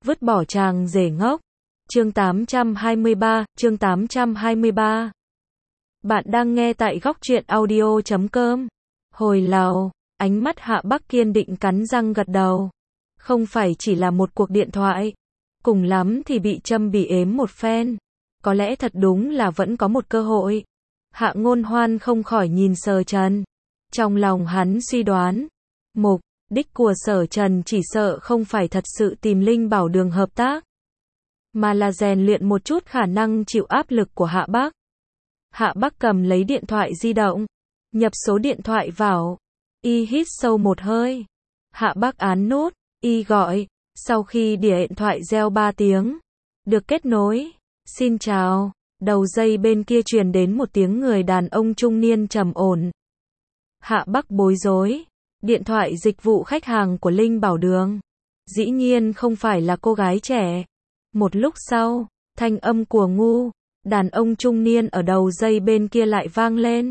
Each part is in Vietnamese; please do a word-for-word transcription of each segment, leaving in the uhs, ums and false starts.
vứt bỏ chàng rể ngốc. Chương tám trăm hai mươi ba, chương tám trăm hai mươi ba. Bạn đang nghe tại góc truyện audio chấm com. Hồi lầu, ánh mắt Hạ Bắc kiên định cắn răng gật đầu. Không phải chỉ là một cuộc điện thoại. Cùng lắm thì bị châm bỉ ếm một phen. Có lẽ thật đúng là vẫn có một cơ hội. Hạ Ngôn Hoan không khỏi nhìn Sở Trần. Trong lòng hắn suy đoán. Mục đích của Sở Trần chỉ sợ không phải thật sự tìm Linh Bảo Đường hợp tác. Mà là rèn luyện một chút khả năng chịu áp lực của Hạ Bắc. Hạ Bắc cầm lấy điện thoại di động. Nhập số điện thoại vào. Y hít sâu một hơi. Hạ Bắc án nút. Y gọi. Sau khi điện thoại reo ba tiếng. Được kết nối. Xin chào. Đầu dây bên kia truyền đến một tiếng người đàn ông trung niên trầm ổn. Hạ Bắc bối rối. Điện thoại dịch vụ khách hàng của Linh Bảo Đường. Dĩ nhiên không phải là cô gái trẻ. Một lúc sau, thanh âm của ngu, đàn ông trung niên ở đầu dây bên kia lại vang lên.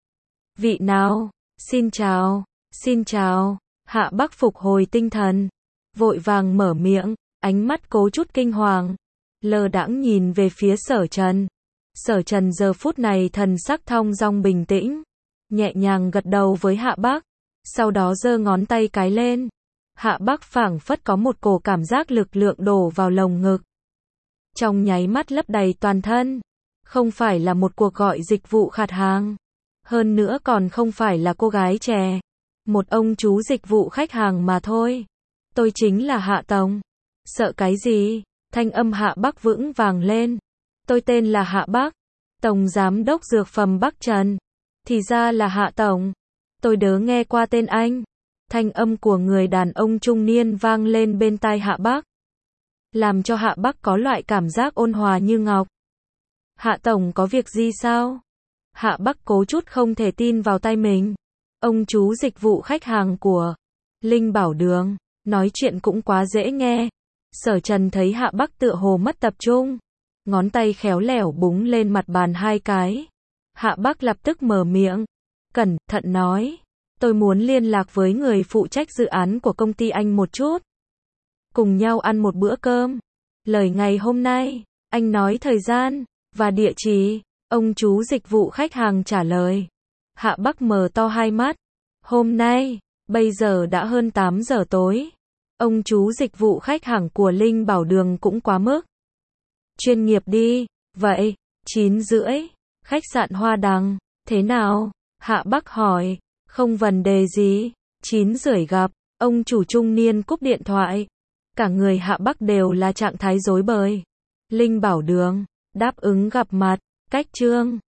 Vị nào? Xin chào, xin chào. Hạ Bắc phục hồi tinh thần. Vội vàng mở miệng, ánh mắt cố chút kinh hoàng. Lơ đãng nhìn về phía Sở Trần. Sở Trần giờ phút này thần sắc thong dong bình tĩnh. Nhẹ nhàng gật đầu với Hạ Bắc. Sau đó giơ ngón tay cái lên. Hạ Bắc phảng phất có một cổ cảm giác lực lượng đổ vào lồng ngực. Trong nháy mắt lấp đầy toàn thân. Không phải là một cuộc gọi dịch vụ khách hàng. Hơn nữa còn không phải là cô gái trẻ. Một ông chú dịch vụ khách hàng mà thôi. Tôi chính là Hạ Tổng. Sợ cái gì? Thanh âm Hạ Bắc vững vàng lên. Tôi tên là Hạ Bắc. Tổng Giám đốc Dược phẩm Bắc Trần. Thì ra là Hạ Tổng. Tôi đớ nghe qua tên anh. Thanh âm của người đàn ông trung niên vang lên bên tai Hạ Bắc. Làm cho Hạ Bắc có loại cảm giác ôn hòa như ngọc. Hạ Tổng có việc gì sao? Hạ Bắc cố chút không thể tin vào tai mình. Ông chú dịch vụ khách hàng của Linh Bảo Đường. Nói chuyện cũng quá dễ nghe. Sở Trần thấy Hạ Bắc tựa hồ mất tập trung. Ngón tay khéo léo búng lên mặt bàn hai cái. Hạ Bắc lập tức mở miệng. Cẩn thận nói. Tôi muốn liên lạc với người phụ trách dự án của công ty anh một chút. Cùng nhau ăn một bữa cơm. Lời ngày hôm nay, anh nói thời gian, và địa chỉ. Ông chú dịch vụ khách hàng trả lời. Hạ Bắc mở to hai mắt. Hôm nay, bây giờ đã hơn tám giờ tối. Ông chú dịch vụ khách hàng của Linh Bảo Đường cũng quá mức. Chuyên nghiệp đi. Vậy, chín rưỡi. Khách sạn Hoa Đằng. Thế nào? Hạ Bắc hỏi. Không vấn đề gì. Chín rưỡi gặp. Ông chủ trung niên cúp điện thoại. Cả người Hạ Bắc đều là trạng thái rối bời. Linh Bảo Đường. Đáp ứng gặp mặt. Cách chương.